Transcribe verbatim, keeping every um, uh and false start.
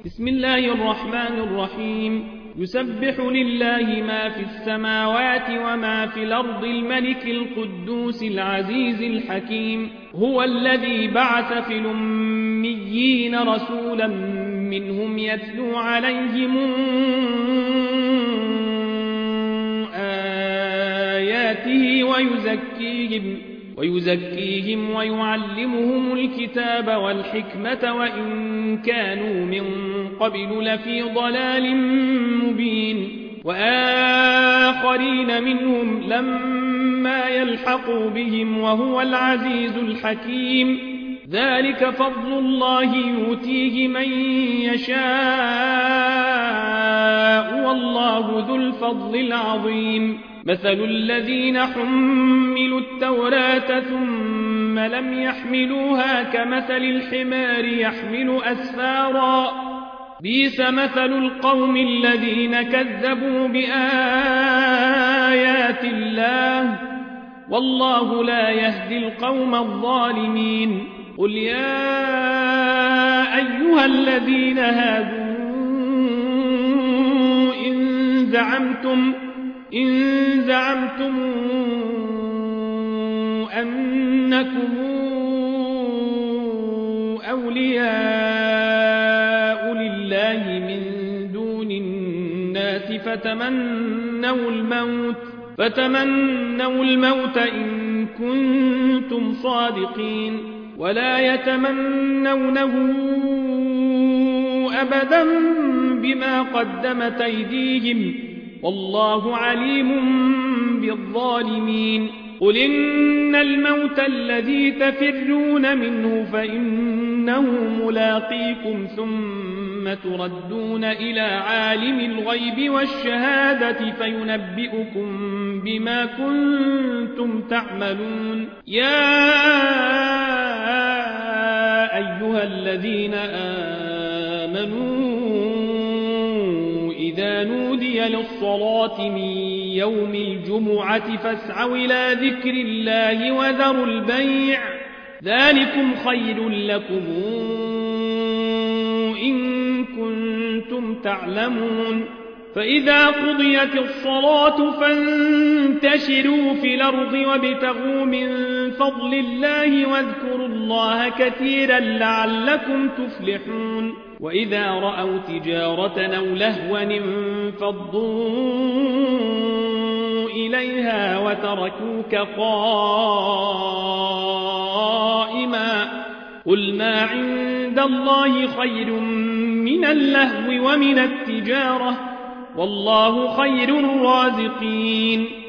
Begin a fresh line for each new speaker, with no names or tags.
بسم الله الرحمن الرحيم يسبح لله ما في السماوات وما في الأرض الملك القدوس العزيز الحكيم هو الذي بعث في الأميين رسولا منهم يتلو عليهم آياته ويزكيهم ويزكيهم ويعلمهم الكتاب والحكمة وإن كانوا من قبل لفي ضلال مبين وآخرين منهم لما يلحقوا بهم وهو العزيز الحكيم ذلك فضل الله يؤتيه من يشاء والله ذو الفضل العظيم مثل الذين حملوا التوراة ثم لم يحملوها كمثل الحمار يحمل أسفارا بئس مثل القوم الذين كذبوا بآيات الله والله لا يهدي القوم الظالمين قل يا أيها الذين هادوا إن زعمتم إن زعمتم أنكم أولياء لله من دون الناس فتمنوا الموت فتمنوا الموت إن كنتم صادقين ولا يتمنونه أبدا بما قدمت أيديهم والله عليم بالظالمين قل إن الموت الذي تفرون منه فإنه ملاقيكم ثم تردون إلى عالم الغيب والشهادة فينبئكم بما كنتم تعملون يا أيها الذين آمنوا إذا نودي للصلاة من يوم الجمعة فاسعوا إلى ذكر الله وذروا البيع ذلكم خير لكم إن كنتم تعلمون فإذا قضيت الصلاة فانتشروا في الأرض وابتغوا من فضل الله واذكروا الله كثيرا لعلكم تفلحون وإذا رأوا تجارة أو لهوا انفضوا إليها وتركوك قائما قل ما عند الله خير من اللهو ومن التجارة والله خير الرازقين